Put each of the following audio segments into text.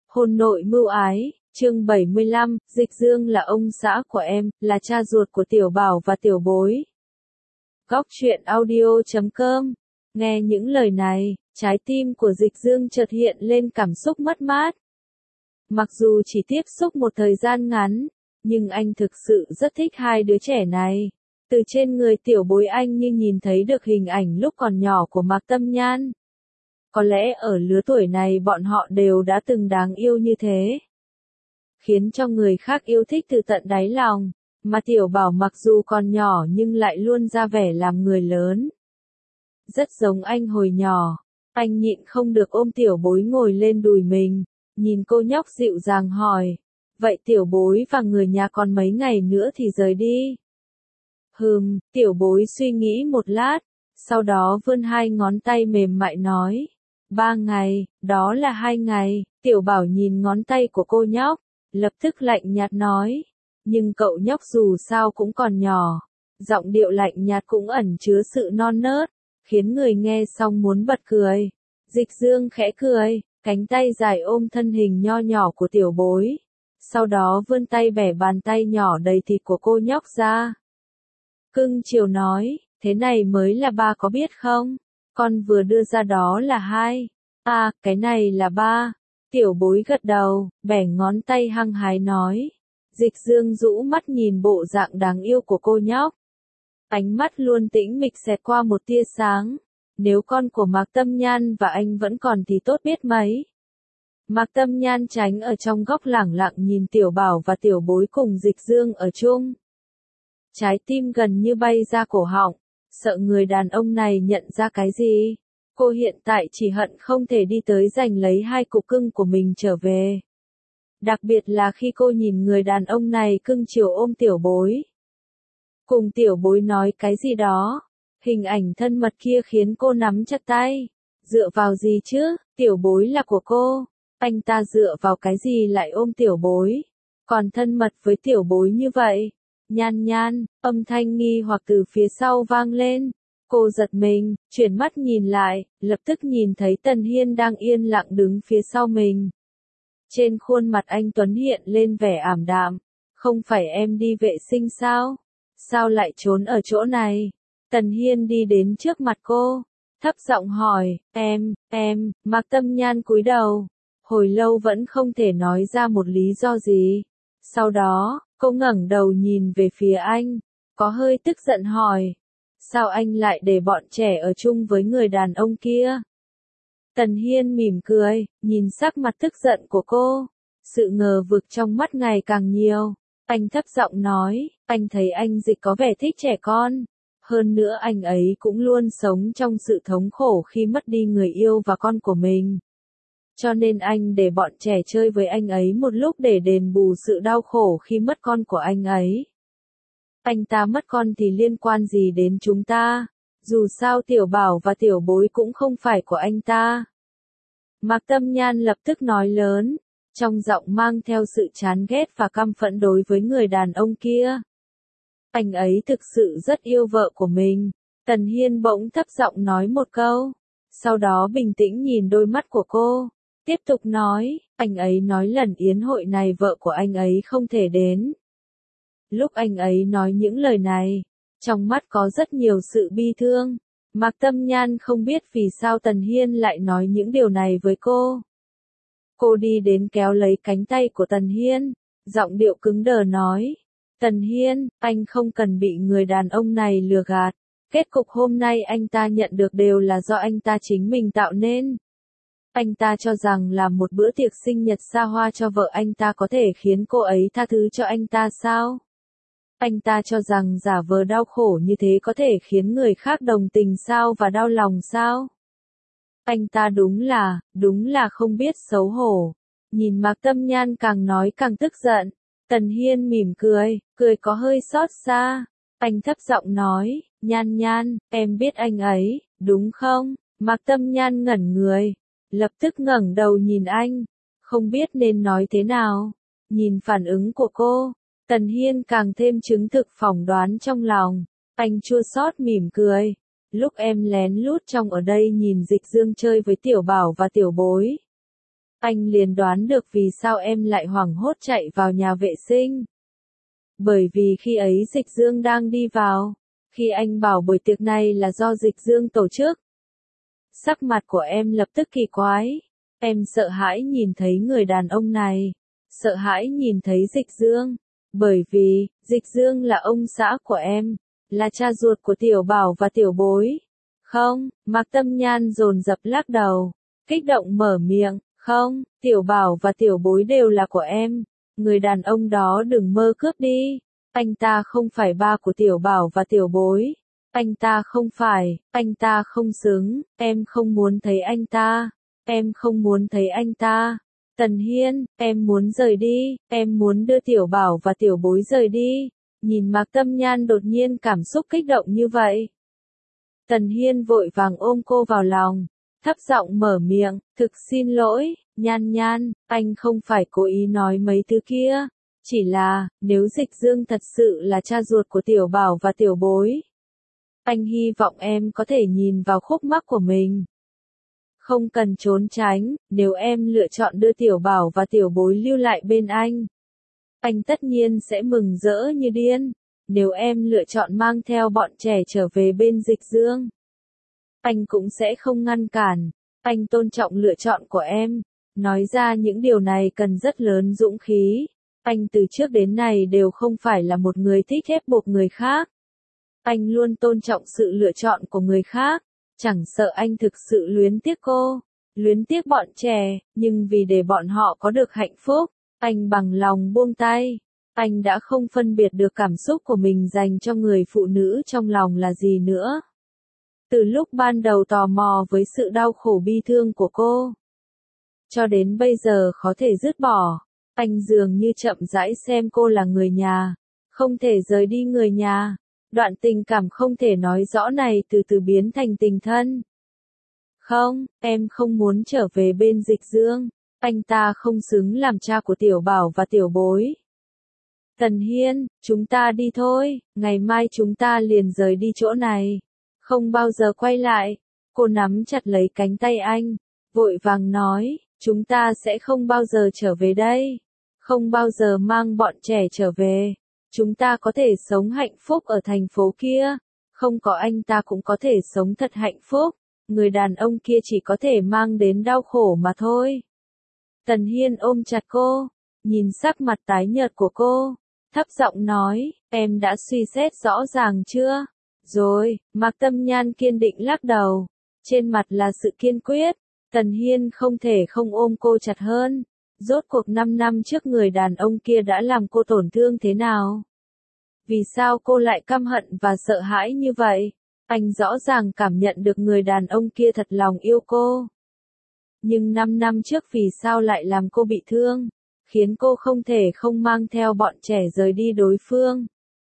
Hôn nội mưu ái, chương 75, Dịch Dương là ông xã của em, là cha ruột của Tiểu Bảo và Tiểu Bối. Góc truyện audio.com. Nghe những lời này, trái tim của Dịch Dương chợt hiện lên cảm xúc mất mát. Mặc dù chỉ tiếp xúc một thời gian ngắn, nhưng anh thực sự rất thích hai đứa trẻ này. Từ trên người Tiểu Bối anh như nhìn thấy được hình ảnh lúc còn nhỏ của Mạc Tâm Nhan. Có lẽ ở lứa tuổi này bọn họ đều đã từng đáng yêu như thế. Khiến cho người khác yêu thích từ tận đáy lòng, mà Tiểu Bảo mặc dù còn nhỏ nhưng lại luôn ra vẻ làm người lớn. Rất giống anh hồi nhỏ, anh nhịn không được ôm Tiểu Bối ngồi lên đùi mình, nhìn cô nhóc dịu dàng hỏi, vậy Tiểu Bối và người nhà còn mấy ngày nữa thì rời đi? Tiểu Bối suy nghĩ một lát, sau đó vươn hai ngón tay mềm mại nói, 3 ngày, đó là 2 ngày, Tiểu Bảo nhìn ngón tay của cô nhóc, lập tức lạnh nhạt nói, nhưng cậu nhóc dù sao cũng còn nhỏ, giọng điệu lạnh nhạt cũng ẩn chứa sự non nớt, khiến người nghe xong muốn bật cười. Dịch Dương khẽ cười, cánh tay dài ôm thân hình nho nhỏ của Tiểu Bối, sau đó vươn tay bẻ bàn tay nhỏ đầy thịt của cô nhóc ra. Cưng chiều nói, thế này mới là ba có biết không? Con vừa đưa ra đó là 2. À, cái này là 3. Tiểu Bối gật đầu, bẻ ngón tay hăng hái nói. Dịch Dương rũ mắt nhìn bộ dạng đáng yêu của cô nhóc. Ánh mắt luôn tĩnh mịch xẹt qua một tia sáng. Nếu con của Mạc Tâm Nhan và anh vẫn còn thì tốt biết mấy. Mạc Tâm Nhan tránh ở trong góc lẳng lặng nhìn Tiểu Bảo và Tiểu Bối cùng Dịch Dương ở chung. Trái tim gần như bay ra cổ họng, sợ người đàn ông này nhận ra cái gì. Cô hiện tại chỉ hận không thể đi tới giành lấy hai cục cưng của mình trở về. Đặc biệt là khi cô nhìn người đàn ông này cưng chiều ôm Tiểu Bối. Cùng Tiểu Bối nói cái gì đó, hình ảnh thân mật kia khiến cô nắm chặt tay. Dựa vào gì chứ, Tiểu Bối là của cô, anh ta dựa vào cái gì lại ôm Tiểu Bối, còn thân mật với Tiểu Bối như vậy. Nhan Nhan, âm thanh nghi hoặc từ phía sau vang lên. Cô giật mình, chuyển mắt nhìn lại, lập tức nhìn thấy Tần Hiên đang yên lặng đứng phía sau mình. Trên khuôn mặt anh Tuấn hiện lên vẻ ảm đạm. Không phải em đi vệ sinh sao? Sao lại trốn ở chỗ này? Tần Hiên đi đến trước mặt cô, thấp giọng hỏi, em, Mạc Tâm Nhan cúi đầu. Hồi lâu vẫn không thể nói ra một lý do gì. Sau đó, cô ngẩng đầu nhìn về phía anh, có hơi tức giận hỏi. Sao anh lại để bọn trẻ ở chung với người đàn ông kia? Tần Hiên mỉm cười, nhìn sắc mặt tức giận của cô. Sự ngờ vực trong mắt ngày càng nhiều. Anh thấp giọng nói, anh thấy anh Dịch có vẻ thích trẻ con. Hơn nữa anh ấy cũng luôn sống trong sự thống khổ khi mất đi người yêu và con của mình. Cho nên anh để bọn trẻ chơi với anh ấy một lúc để đền bù sự đau khổ khi mất con của anh ấy. Anh ta mất con thì liên quan gì đến chúng ta? Dù sao Tiểu Bảo và Tiểu Bối cũng không phải của anh ta. Mạc Tâm Nhan lập tức nói lớn, trong giọng mang theo sự chán ghét và căm phẫn đối với người đàn ông kia. Anh ấy thực sự rất yêu vợ của mình. Tần Hiên bỗng thấp giọng nói một câu, sau đó bình tĩnh nhìn đôi mắt của cô, tiếp tục nói, anh ấy nói lần yến hội này vợ của anh ấy không thể đến. Lúc anh ấy nói những lời này, trong mắt có rất nhiều sự bi thương. Mạc Tâm Nhan không biết vì sao Tần Hiên lại nói những điều này với cô. Cô đi đến kéo lấy cánh tay của Tần Hiên, giọng điệu cứng đờ nói, Tần Hiên, anh không cần bị người đàn ông này lừa gạt. Kết cục hôm nay anh ta nhận được đều là do anh ta chính mình tạo nên. Anh ta cho rằng là một bữa tiệc sinh nhật xa hoa cho vợ anh ta có thể khiến cô ấy tha thứ cho anh ta sao? Anh ta cho rằng giả vờ đau khổ như thế có thể khiến người khác đồng tình sao và đau lòng sao? Anh ta đúng là không biết xấu hổ. Nhìn Mạc Tâm Nhan càng nói càng tức giận. Tần Hiên mỉm cười có hơi xót xa. Anh thấp giọng nói, Nhan Nhan, em biết anh ấy, đúng không? Mạc Tâm Nhan ngẩn người, lập tức ngẩng đầu nhìn anh, không biết nên nói thế nào. Nhìn phản ứng của cô, Tần Hiên càng thêm chứng thực phỏng đoán trong lòng. Anh chua xót mỉm cười. Lúc em lén lút trong ở đây nhìn Dịch Dương chơi với Tiểu Bảo và Tiểu Bối. Anh liền đoán được vì sao em lại hoảng hốt chạy vào nhà vệ sinh. Bởi vì khi ấy Dịch Dương đang đi vào. Khi anh bảo buổi tiệc này là do Dịch Dương tổ chức. Sắc mặt của em lập tức kỳ quái. Em sợ hãi nhìn thấy người đàn ông này. Sợ hãi nhìn thấy Dịch Dương. Bởi vì, Dịch Dương là ông xã của em. Là cha ruột của Tiểu Bảo và Tiểu Bối. Không, Mạc Tâm Nhan dồn dập lắc đầu. Kích động mở miệng. Không, Tiểu Bảo và Tiểu Bối đều là của em. Người đàn ông đó đừng mơ cướp đi. Anh ta không phải ba của Tiểu Bảo và Tiểu Bối. Anh ta không xứng, em không muốn thấy anh ta. Em không muốn thấy anh ta. Tần Hiên, em muốn rời đi, em muốn đưa Tiểu Bảo và Tiểu Bối rời đi. Nhìn Mạc Tâm Nhan đột nhiên cảm xúc kích động như vậy. Tần Hiên vội vàng ôm cô vào lòng, thấp giọng mở miệng, thực xin lỗi, Nhan Nhan, anh không phải cố ý nói mấy thứ kia. Chỉ là, nếu Dịch Dương thật sự là cha ruột của Tiểu Bảo và Tiểu Bối. Anh hy vọng em có thể nhìn vào khúc mắc của mình. Không cần trốn tránh, nếu em lựa chọn đưa Tiểu Bảo và Tiểu Bối lưu lại bên anh tất nhiên sẽ mừng rỡ như điên. Nếu em lựa chọn mang theo bọn trẻ trở về bên Dịch Dương, anh cũng sẽ không ngăn cản. Anh tôn trọng lựa chọn của em. Nói ra những điều này cần rất lớn dũng khí. Anh từ trước đến nay đều không phải là một người thích ép buộc người khác. Anh luôn tôn trọng sự lựa chọn của người khác. Chẳng sợ anh thực sự luyến tiếc cô, luyến tiếc bọn trẻ, nhưng vì để bọn họ có được hạnh phúc, anh bằng lòng buông tay. Anh đã không phân biệt được cảm xúc của mình dành cho người phụ nữ trong lòng là gì nữa. Từ lúc ban đầu tò mò với sự đau khổ bi thương của cô, cho đến bây giờ khó thể dứt bỏ, anh dường như chậm rãi xem cô là người nhà, không thể rời đi người nhà. Đoạn tình cảm không thể nói rõ này từ từ biến thành tình thân. Không, em không muốn trở về bên Dịch Dương. Anh ta không xứng làm cha của Tiểu Bảo và Tiểu Bối. Tần Hiên, chúng ta đi thôi, ngày mai chúng ta liền rời đi chỗ này. Không bao giờ quay lại. Cô nắm chặt lấy cánh tay anh, vội vàng nói, chúng ta sẽ không bao giờ trở về đây. Không bao giờ mang bọn trẻ trở về. Chúng ta có thể sống hạnh phúc ở thành phố kia. Không có anh ta cũng có thể sống thật hạnh phúc. Người đàn ông kia chỉ có thể mang đến đau khổ mà thôi. Tần Hiên ôm chặt cô, nhìn sắc mặt tái nhợt của cô, thấp giọng nói, em đã suy xét rõ ràng chưa? Rồi, Mạc Tâm Nhan kiên định lắc đầu, trên mặt là sự kiên quyết. Tần Hiên không thể không ôm cô chặt hơn. Rốt cuộc 5 năm trước người đàn ông kia đã làm cô tổn thương thế nào? Vì sao cô lại căm hận và sợ hãi như vậy? Anh rõ ràng cảm nhận được người đàn ông kia thật lòng yêu cô. Nhưng 5 năm trước vì sao lại làm cô bị thương? Khiến cô không thể không mang theo bọn trẻ rời đi đối phương.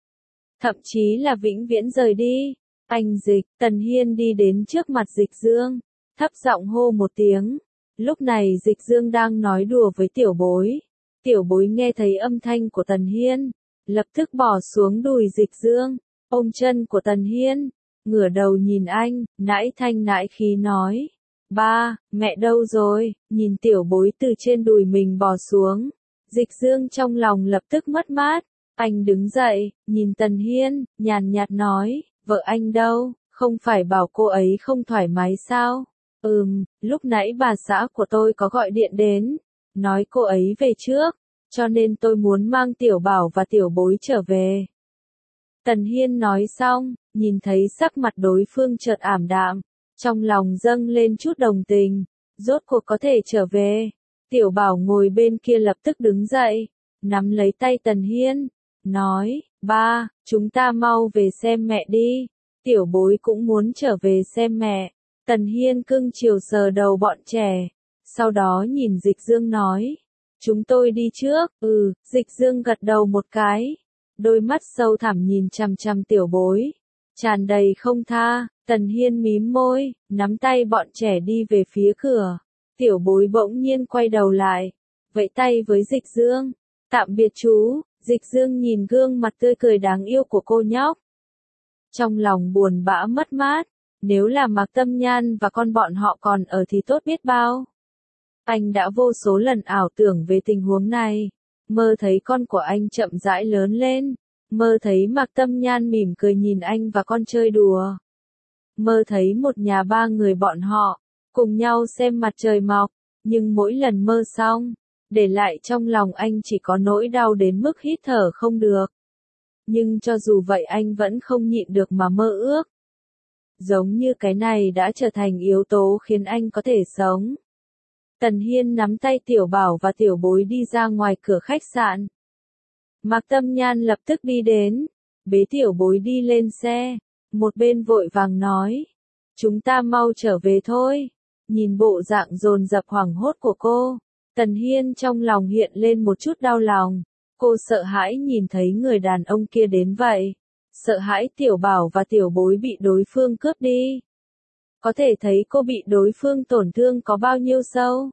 Thậm chí là vĩnh viễn rời đi. Anh Dịch, Tần Hiên đi đến trước mặt Dịch Dương, thấp giọng hô một tiếng. Lúc này Dịch Dương đang nói đùa với Tiểu Bối. Tiểu Bối nghe thấy âm thanh của Tần Hiên, lập tức bỏ xuống đùi Dịch Dương, ôm chân của Tần Hiên, ngửa đầu nhìn anh, nãi thanh nãi khí nói. Ba, mẹ đâu rồi? Nhìn Tiểu Bối từ trên đùi mình bò xuống. Dịch Dương trong lòng lập tức mất mát. Anh đứng dậy, nhìn Tần Hiên, nhàn nhạt nói, vợ anh đâu? Không phải bảo cô ấy không thoải mái sao? Lúc nãy bà xã của tôi có gọi điện đến, nói cô ấy về trước, cho nên tôi muốn mang Tiểu Bảo và Tiểu Bối trở về. Tần Hiên nói xong, nhìn thấy sắc mặt đối phương chợt ảm đạm, trong lòng dâng lên chút đồng tình, rốt cuộc có thể trở về. Tiểu Bảo ngồi bên kia lập tức đứng dậy, nắm lấy tay Tần Hiên, nói, ba, chúng ta mau về xem mẹ đi, Tiểu Bối cũng muốn trở về xem mẹ. Tần Hiên cưng chiều sờ đầu bọn trẻ, sau đó nhìn Dịch Dương nói, chúng tôi đi trước. Dịch Dương gật đầu một cái, đôi mắt sâu thẳm nhìn chằm chằm Tiểu Bối, tràn đầy không tha. Tần Hiên mím môi, nắm tay bọn trẻ đi về phía cửa. Tiểu Bối bỗng nhiên quay đầu lại, vẫy tay với Dịch Dương, tạm biệt chú. Dịch Dương nhìn gương mặt tươi cười đáng yêu của cô nhóc, trong lòng buồn bã mất mát. Nếu là Mạc Tâm Nhan và con bọn họ còn ở thì tốt biết bao. Anh đã vô số lần ảo tưởng về tình huống này, mơ thấy con của anh chậm rãi lớn lên, mơ thấy Mạc Tâm Nhan mỉm cười nhìn anh và con chơi đùa. Mơ thấy một nhà ba người bọn họ, cùng nhau xem mặt trời mọc, nhưng mỗi lần mơ xong, để lại trong lòng anh chỉ có nỗi đau đến mức hít thở không được. Nhưng cho dù vậy anh vẫn không nhịn được mà mơ ước. Giống như cái này đã trở thành yếu tố khiến anh có thể sống. Tần Hiên nắm tay Tiểu Bảo và Tiểu Bối đi ra ngoài cửa khách sạn. Mạc Tâm Nhan lập tức đi đến, bế Tiểu Bối đi lên xe, một bên vội vàng nói, chúng ta mau trở về thôi. Nhìn bộ dạng dồn dập hoảng hốt của cô, Tần Hiên trong lòng hiện lên một chút đau lòng. Cô sợ hãi nhìn thấy người đàn ông kia đến vậy, sợ hãi Tiểu Bảo và Tiểu Bối bị đối phương cướp đi. Có thể thấy cô bị đối phương tổn thương có bao nhiêu sâu.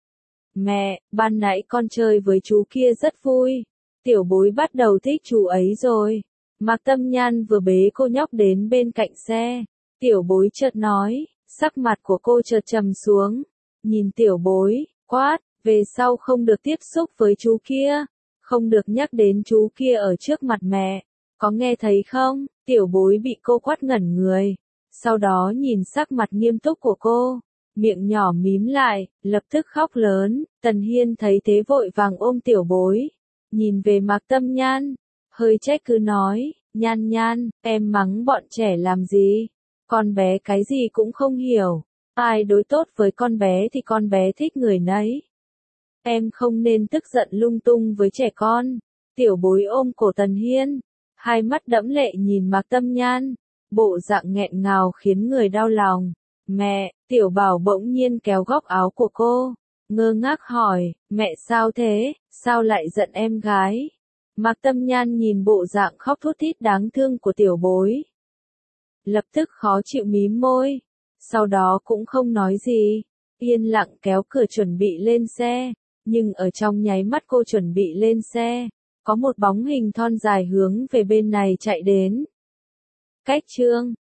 Mẹ, ban nãy con chơi với chú kia rất vui. Tiểu Bối bắt đầu thích chú ấy rồi. Mạc Tâm Nhan vừa bế cô nhóc đến bên cạnh xe. Tiểu Bối chợt nói, sắc mặt của cô chợt trầm xuống. Nhìn Tiểu Bối, quát, về sau không được tiếp xúc với chú kia. Không được nhắc đến chú kia ở trước mặt mẹ. Có nghe thấy không? Tiểu Bối bị cô quát ngẩn người. Sau đó nhìn sắc mặt nghiêm túc của cô, miệng nhỏ mím lại, lập tức khóc lớn. Tần Hiên thấy thế vội vàng ôm Tiểu Bối, nhìn về Mạc Tâm Nhan, hơi trách cứ nói, Nhan Nhan, em mắng bọn trẻ làm gì? Con bé cái gì cũng không hiểu, ai đối tốt với con bé thì con bé thích người nấy. Em không nên tức giận lung tung với trẻ con. Tiểu Bối ôm cổ Tần Hiên, hai mắt đẫm lệ nhìn Mạc Tâm Nhan, bộ dạng nghẹn ngào khiến người đau lòng. Mẹ, Tiểu Bảo bỗng nhiên kéo góc áo của cô, ngơ ngác hỏi, mẹ sao thế, sao lại giận em gái? Mạc Tâm Nhan nhìn bộ dạng khóc thút thít đáng thương của Tiểu Bối, lập tức khó chịu mím môi, sau đó cũng không nói gì, yên lặng kéo cửa chuẩn bị lên xe, nhưng ở trong nháy mắt cô chuẩn bị lên xe, có một bóng hình thon dài hướng về bên này chạy đến. Cách chương